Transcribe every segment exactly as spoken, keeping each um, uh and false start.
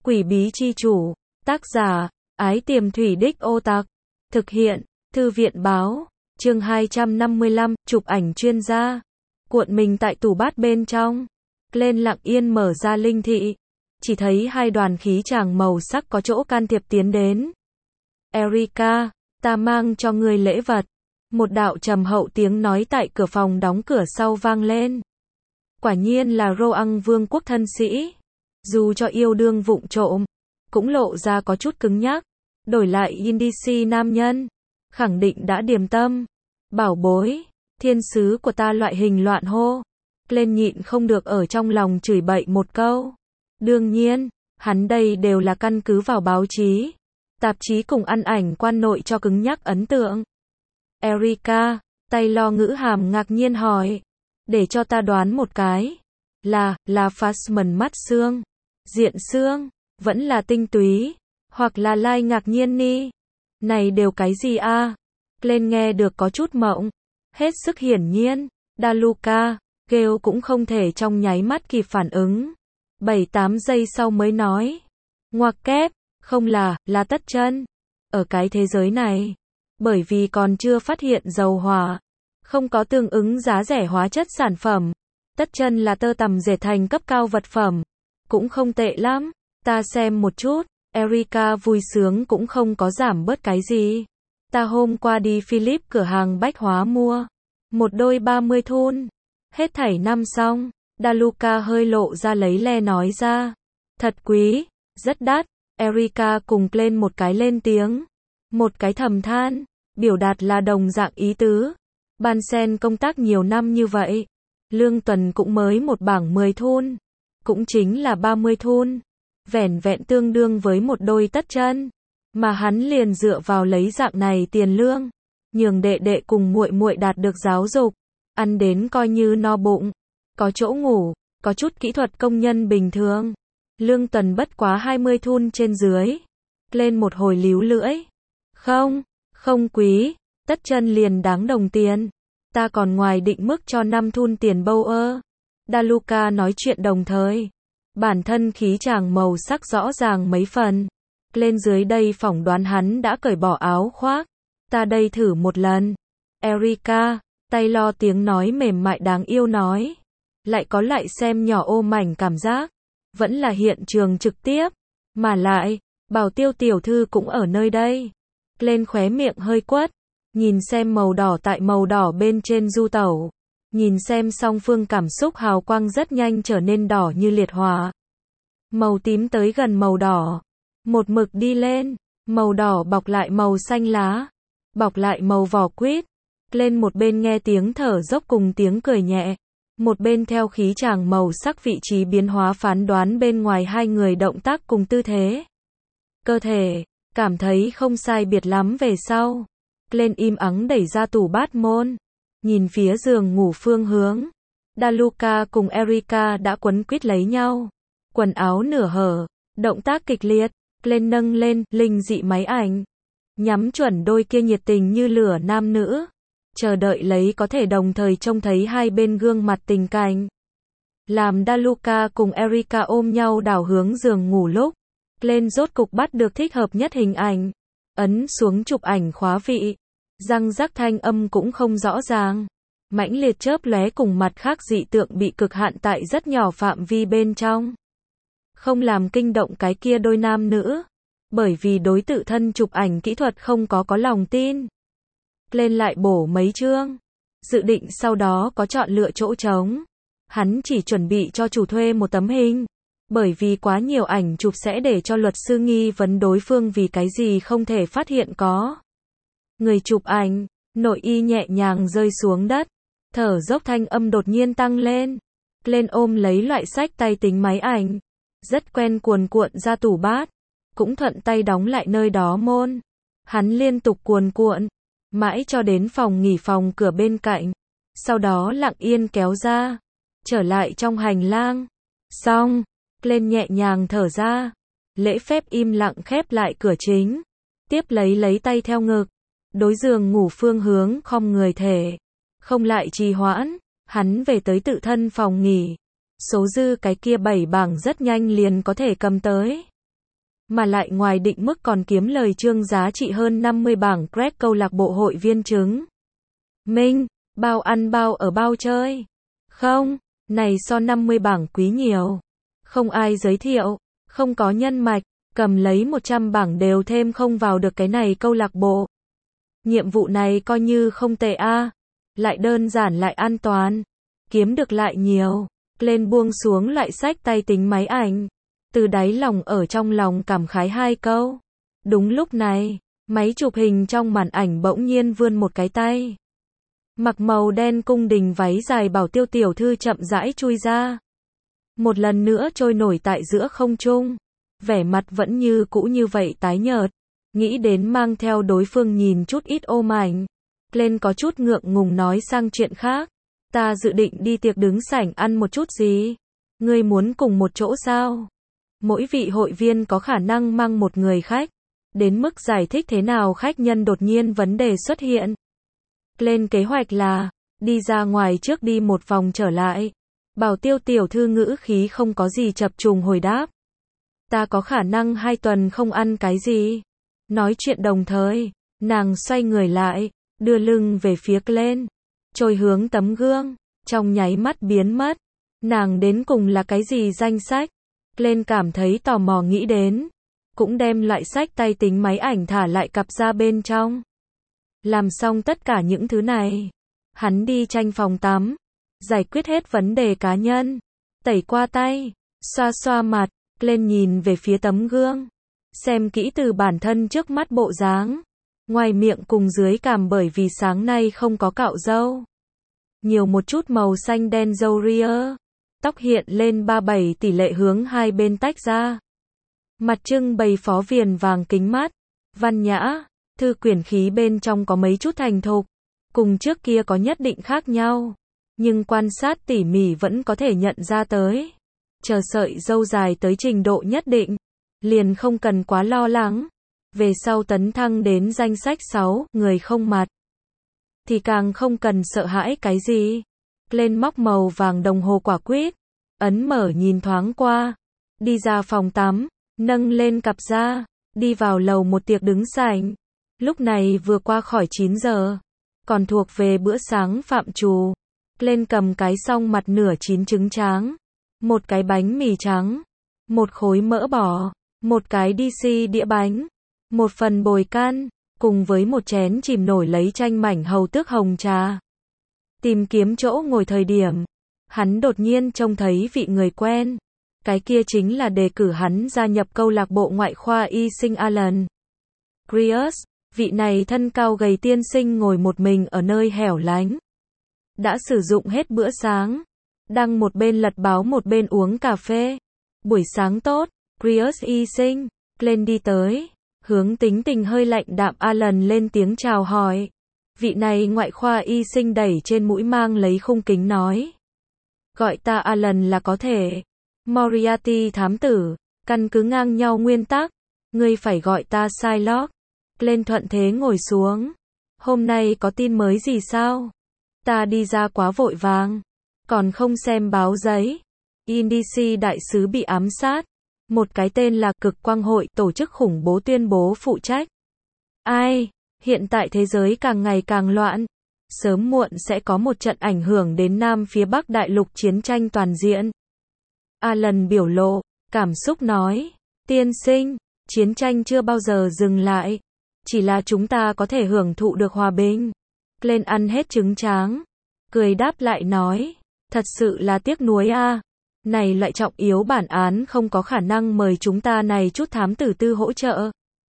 Quỷ bí chi chủ, tác giả, Ái Tiềm Thủy Đích Ô Tặc, thực hiện, Thư viện báo, chương hai trăm năm mươi lăm, chụp ảnh chuyên gia, cuộn mình tại tủ bát bên trong, lên lặng yên mở ra linh thị, chỉ thấy hai đoàn khí tràng màu sắc có chỗ can thiệp tiến đến. Erika, ta mang cho ngươi lễ vật. Một đạo trầm hậu tiếng nói tại cửa phòng đóng cửa sau vang lên. Quả nhiên là Roang vương quốc thân sĩ. Dù cho yêu đương vụng trộm, cũng lộ ra có chút cứng nhắc. Đổi lại Indici nam nhân, khẳng định đã điềm tâm. Bảo bối, thiên sứ của ta loại hình loạn hô. Lên nhịn không được ở trong lòng chửi bậy một câu. Đương nhiên, hắn đây đều là căn cứ vào báo chí, tạp chí cùng ăn ảnh quan nội cho cứng nhắc ấn tượng. Erika, tay lo ngữ hàm ngạc nhiên hỏi. Để cho ta đoán một cái. Là, là Phasman mắt xương, diện xương, vẫn là tinh túy, hoặc là lai ngạc nhiên ni. Này đều cái gì a? Lên nghe được có chút mộng. Hết sức hiển nhiên, Daluka, kêu cũng không thể trong nháy mắt kịp phản ứng. bảy tám giây sau mới nói. Ngoặc kép, không là, là tất chân. Ở cái thế giới này, bởi vì còn chưa phát hiện dầu hỏa, không có tương ứng giá rẻ hóa chất sản phẩm. Tất chân là tơ tằm dệt thành cấp cao vật phẩm. Cũng không tệ lắm, ta xem một chút. Erika vui sướng cũng không có giảm bớt cái gì. Ta hôm qua đi Philip cửa hàng bách hóa mua một đôi ba mươi thun. Hết thảy năm xong, Daluka hơi lộ ra lấy le nói ra. Thật quý, rất đắt. Erika cùng lên một cái lên tiếng, một cái thầm than, biểu đạt là đồng dạng ý tứ. Ban sen công tác nhiều năm như vậy, lương tuần cũng mới một bảng mười thun, cũng chính là ba mươi thun, vẻn vẹn tương đương với một đôi tất chân, mà hắn liền dựa vào lấy dạng này tiền lương, nhường đệ đệ cùng muội muội đạt được giáo dục, ăn đến coi như no bụng, có chỗ ngủ, có chút kỹ thuật công nhân bình thường. Lương tuần bất quá hai mươi thun trên dưới. Lên một hồi líu lưỡi. Không, không quý, tất chân liền đáng đồng tiền. Ta còn ngoài định mức cho năm thun tiền bâu ơ. Daluka nói chuyện đồng thời. Bản thân khí chàng màu sắc rõ ràng mấy phần. Lên dưới đây phỏng đoán hắn đã cởi bỏ áo khoác. Ta đây thử một lần. Erika, tay lo tiếng nói mềm mại đáng yêu nói. Lại có lại xem nhỏ ô mảnh cảm giác. Vẫn là hiện trường trực tiếp. Mà lại, Bảo Tiêu tiểu thư cũng ở nơi đây. Lên khóe miệng hơi quất. Nhìn xem màu đỏ tại màu đỏ bên trên du tẩu. Nhìn xem song phương cảm xúc hào quang rất nhanh trở nên đỏ như liệt hỏa. Màu tím tới gần màu đỏ. Một mực đi lên. Màu đỏ bọc lại màu xanh lá. Bọc lại màu vỏ quýt. Lên một bên nghe tiếng thở dốc cùng tiếng cười nhẹ. Một bên theo khí chàng màu sắc vị trí biến hóa phán đoán bên ngoài hai người động tác cùng tư thế. Cơ thể, cảm thấy không sai biệt lắm về sau. Lên im ắng đẩy ra tủ bát môn. Nhìn phía giường ngủ phương hướng. Daluka cùng Erika đã quấn quýt lấy nhau. Quần áo nửa hở, động tác kịch liệt. Lên nâng lên, linh dị máy ảnh. Nhắm chuẩn đôi kia nhiệt tình như lửa nam nữ. Chờ đợi lấy có thể đồng thời trông thấy hai bên gương mặt tình cảnh. Làm Daluka cùng Erika ôm nhau đảo hướng giường ngủ lúc. Lên rốt cục bắt được thích hợp nhất hình ảnh. Ấn xuống chụp ảnh khóa vị. Răng rắc thanh âm cũng không rõ ràng. Mãnh liệt chớp lóe cùng mặt khác dị tượng bị cực hạn tại rất nhỏ phạm vi bên trong. Không làm kinh động cái kia đôi nam nữ. Bởi vì đối tự thân chụp ảnh kỹ thuật không có có lòng tin. Lên lại bổ mấy chương. Dự định sau đó có chọn lựa chỗ trống. Hắn chỉ chuẩn bị cho chủ thuê một tấm hình. Bởi vì quá nhiều ảnh chụp sẽ để cho luật sư nghi vấn đối phương vì cái gì không thể phát hiện có. Người chụp ảnh, nội y nhẹ nhàng rơi xuống đất. Thở dốc thanh âm đột nhiên tăng lên. Lên ôm lấy loại sách tay tính máy ảnh. Rất quen cuồn cuộn ra tủ bát. Cũng thuận tay đóng lại nơi đó môn. Hắn liên tục cuồn cuộn. Mãi cho đến phòng nghỉ phòng cửa bên cạnh. Sau đó lặng yên kéo ra. Trở lại trong hành lang. Xong. Lên nhẹ nhàng thở ra. Lễ phép im lặng khép lại cửa chính. Tiếp lấy lấy tay theo ngực. Đối giường ngủ phương hướng khom người thể. Không lại trì hoãn. Hắn về tới tự thân phòng nghỉ. Số dư cái kia bảy bảng rất nhanh liền có thể cầm tới. Mà lại ngoài định mức còn kiếm lời trương giá trị hơn năm mươi bảng credit câu lạc bộ hội viên chứng minh, bao ăn bao ở bao chơi. Không, này so năm mươi bảng quý nhiều. Không ai giới thiệu, không có nhân mạch, cầm lấy một trăm bảng đều thêm không vào được cái này câu lạc bộ. Nhiệm vụ này coi như không tệ a, lại đơn giản lại an toàn, kiếm được lại nhiều. Lên buông xuống lại sách tay tính máy ảnh, từ đáy lòng ở trong lòng cảm khái hai câu. Đúng lúc này, máy chụp hình trong màn ảnh bỗng nhiên vươn một cái tay. Mặc màu đen cung đình váy dài Bảo Tiêu tiểu thư chậm rãi chui ra. Một lần nữa trôi nổi tại giữa không trung. Vẻ mặt vẫn như cũ như vậy tái nhợt. Nghĩ đến mang theo đối phương nhìn chút ít ôm ảnh. Lên có chút ngượng ngùng nói sang chuyện khác. Ta dự định đi tiệc đứng sảnh ăn một chút gì. Ngươi muốn cùng một chỗ sao? Mỗi vị hội viên có khả năng mang một người khách. Đến mức giải thích thế nào khách nhân đột nhiên vấn đề xuất hiện. Lên kế hoạch là, đi ra ngoài trước đi một vòng trở lại. Bảo Tiêu tiểu thư ngữ khí không có gì chập trùng hồi đáp. Ta có khả năng hai tuần không ăn cái gì. Nói chuyện đồng thời, nàng xoay người lại, đưa lưng về phía Glenn, trôi hướng tấm gương, trong nháy mắt biến mất. Nàng đến cùng là cái gì danh sách? Glenn cảm thấy tò mò nghĩ đến, cũng đem loại sách tay tính máy ảnh thả lại cặp ra bên trong. Làm xong tất cả những thứ này, hắn đi tranh phòng tắm, giải quyết hết vấn đề cá nhân, tẩy qua tay, xoa xoa mặt, lên nhìn về phía tấm gương, xem kỹ từ bản thân trước mắt bộ dáng, ngoài miệng cùng dưới cằm bởi vì sáng nay không có cạo râu, nhiều một chút màu xanh đen râu ria, tóc hiện lên ba bảy tỷ lệ hướng hai bên tách ra, mặt trưng bày phó viền vàng kính mắt, văn nhã. Thư quyển khí bên trong có mấy chút thành thục, cùng trước kia có nhất định khác nhau, nhưng quan sát tỉ mỉ vẫn có thể nhận ra tới. Chờ sợi râu dài tới trình độ nhất định, liền không cần quá lo lắng. Về sau tấn thăng đến danh sách sáu, người không mặt, thì càng không cần sợ hãi cái gì. Lên móc màu vàng đồng hồ quả quýt, ấn mở nhìn thoáng qua, đi ra phòng tắm, nâng lên cặp ra, đi vào lầu một tiệc đứng sảnh. Lúc này vừa qua khỏi chín giờ, còn thuộc về bữa sáng phạm trù. Lên cầm cái xong mặt nửa chín trứng tráng, một cái bánh mì trắng, một khối mỡ bò, một cái đê xê đĩa bánh, một phần bồi can, cùng với một chén chìm nổi lấy chanh mảnh hầu tước hồng trà. Tìm kiếm chỗ ngồi thời điểm, hắn đột nhiên trông thấy vị người quen. Cái kia chính là đề cử hắn gia nhập câu lạc bộ ngoại khoa y sinh Alan Greers. Vị này thân cao gầy tiên sinh ngồi một mình ở nơi hẻo lánh. Đã sử dụng hết bữa sáng. Đang một bên lật báo một bên uống cà phê. Buổi sáng tốt, Greers y sinh. Glenn đi tới, hướng tính tình hơi lạnh đạm Alan lên tiếng chào hỏi. Vị này ngoại khoa y sinh đẩy trên mũi mang lấy khung kính nói. Gọi ta Alan là có thể. Moriarty thám tử, căn cứ ngang nhau nguyên tắc. Ngươi phải gọi ta Shylock. Lên thuận thế ngồi xuống. Hôm nay có tin mới gì sao? Ta đi ra quá vội vàng. Còn không xem báo giấy. Indici đại sứ bị ám sát. Một cái tên là Cực Quang Hội tổ chức khủng bố tuyên bố phụ trách. Ai? Hiện tại thế giới càng ngày càng loạn. Sớm muộn sẽ có một trận ảnh hưởng đến Nam phía Bắc đại lục chiến tranh toàn diện. Alan biểu lộ, cảm xúc nói. Tiên sinh, chiến tranh chưa bao giờ dừng lại. Chỉ là chúng ta có thể hưởng thụ được hòa bình. Lên ăn hết trứng tráng. Cười đáp lại nói. Thật sự là tiếc nuối a. Này loại trọng yếu bản án không có khả năng mời chúng ta này chút thám tử tư hỗ trợ.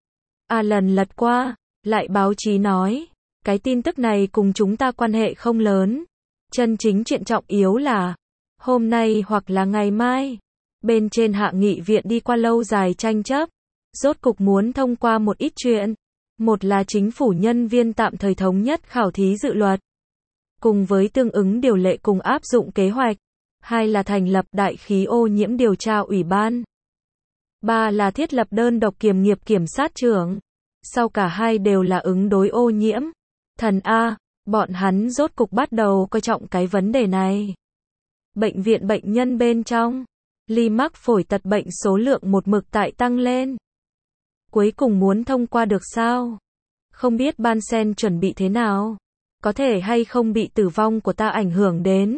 Alan lật qua. Lại báo chí nói. Cái tin tức này cùng chúng ta quan hệ không lớn. Chân chính chuyện trọng yếu là. Hôm nay hoặc là ngày mai. Bên trên hạ nghị viện đi qua lâu dài tranh chấp. Rốt cục muốn thông qua một ít chuyện. Một là chính phủ nhân viên tạm thời thống nhất khảo thí dự luật. Cùng với tương ứng điều lệ cùng áp dụng kế hoạch. Hai là thành lập đại khí ô nhiễm điều tra ủy ban. Ba là thiết lập đơn độc kiểm nghiệp kiểm sát trưởng. Sau cả hai đều là ứng đối ô nhiễm. Thần A, bọn hắn rốt cục bắt đầu coi trọng cái vấn đề này. Bệnh viện bệnh nhân bên trong. Ly mắc phổi tật bệnh số lượng một mực tại tăng lên. Cuối cùng muốn thông qua được sao? Không biết Ban Sen chuẩn bị thế nào? Có thể hay không bị tử vong của ta ảnh hưởng đến?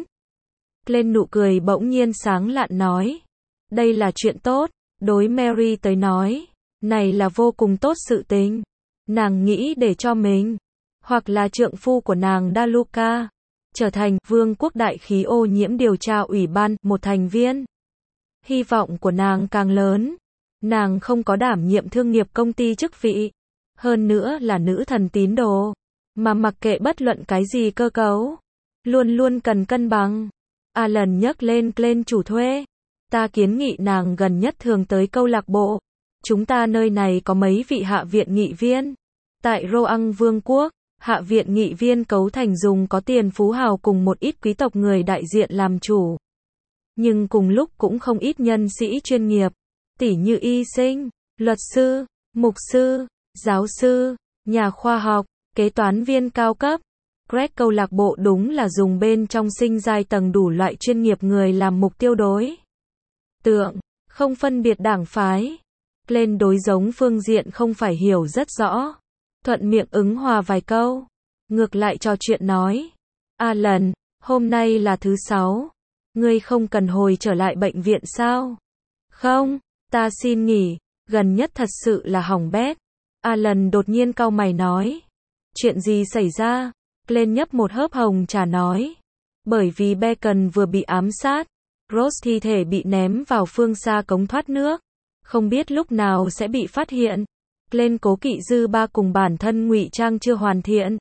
Lên nụ cười bỗng nhiên sáng lạn nói. Đây là chuyện tốt, đối Mary tới nói. Này là vô cùng tốt sự tình. Nàng nghĩ để cho mình, hoặc là trượng phu của nàng Daluka, trở thành Vương quốc đại khí ô nhiễm điều tra ủy ban, một thành viên. Hy vọng của nàng càng lớn. Nàng không có đảm nhiệm thương nghiệp công ty chức vị. Hơn nữa là nữ thần tín đồ. Mà mặc kệ bất luận cái gì cơ cấu. Luôn luôn cần cân bằng. Alan nhấc lên lên chủ thuê. Ta kiến nghị nàng gần nhất thường tới câu lạc bộ. Chúng ta nơi này có mấy vị hạ viện nghị viên. Tại Roang Vương quốc, hạ viện nghị viên cấu thành dùng có tiền phú hào cùng một ít quý tộc người đại diện làm chủ. Nhưng cùng lúc cũng không ít nhân sĩ chuyên nghiệp, tỉ như y sinh, luật sư, mục sư, giáo sư, nhà khoa học, kế toán viên cao cấp. Greg câu lạc bộ đúng là dùng bên trong sinh giai tầng đủ loại chuyên nghiệp người làm mục tiêu đối tượng, không phân biệt đảng phái. Lên đối giống phương diện không phải hiểu rất rõ. Thuận miệng ứng hòa vài câu. Ngược lại trò chuyện nói. Alan, hôm nay là thứ sáu. Ngươi không cần hồi trở lại bệnh viện sao? Không, ta xin nghỉ. Gần nhất thật sự là hỏng bét. Alan đột nhiên cau mày nói. Chuyện gì xảy ra? Lên nhấp một hớp hồng trà nói. Bởi vì Bacon vừa bị ám sát. Rose thi thể bị ném vào phương xa cống thoát nước. Không biết lúc nào sẽ bị phát hiện. Lên cố kỵ dư ba cùng bản thân ngụy trang chưa hoàn thiện.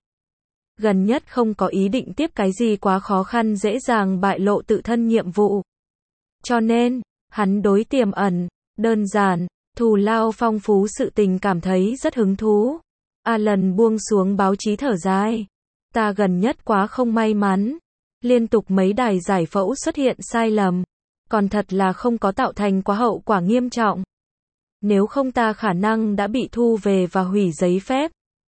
Gần nhất không có ý định tiếp cái gì quá khó khăn dễ dàng bại lộ tự thân nhiệm vụ. Cho nên, hắn đối tiềm ẩn, đơn giản, thù lao phong phú sự tình cảm thấy rất hứng thú. Alan buông xuống báo chí thở dài. Ta gần nhất quá không may mắn. Liên tục mấy đài giải phẫu xuất hiện sai lầm. Còn thật là không có tạo thành quá hậu quả nghiêm trọng. Nếu không ta khả năng đã bị thu về và hủy giấy phép.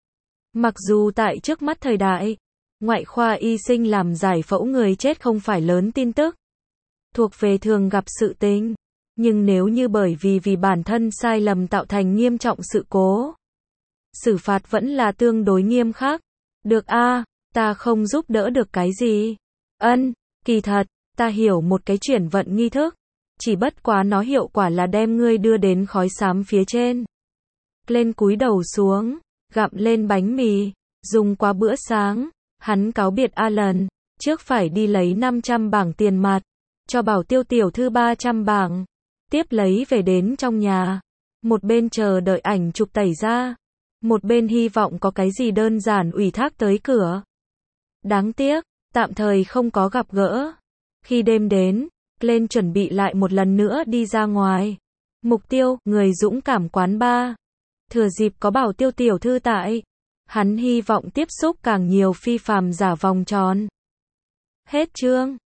Mặc dù tại trước mắt thời đại, ngoại khoa y sinh làm giải phẫu người chết không phải lớn tin tức. Thuộc về thường gặp sự tình. Nhưng nếu như bởi vì vì bản thân sai lầm tạo thành nghiêm trọng sự cố, xử phạt vẫn là tương đối nghiêm khắc. Được a, ta không giúp đỡ được cái gì. Ân, kỳ thật, ta hiểu một cái chuyển vận nghi thức. Chỉ bất quá nó hiệu quả là đem ngươi đưa đến khói xám phía trên. Lên cúi đầu xuống, gặm lên bánh mì, dùng qua bữa sáng. Hắn cáo biệt Alan, trước phải đi lấy năm trăm bảng tiền mặt, cho Bảo Tiêu tiểu thư ba trăm bảng. Tiếp lấy về đến trong nhà. Một bên chờ đợi ảnh chụp tẩy ra. Một bên hy vọng có cái gì đơn giản ủy thác tới cửa. Đáng tiếc, tạm thời không có gặp gỡ. Khi đêm đến, lên chuẩn bị lại một lần nữa đi ra ngoài. Mục tiêu, người dũng cảm quán bar. Thừa dịp có Bảo Tiêu tiểu thư tại, hắn hy vọng tiếp xúc càng nhiều phi phàm giả vòng tròn. Hết chương.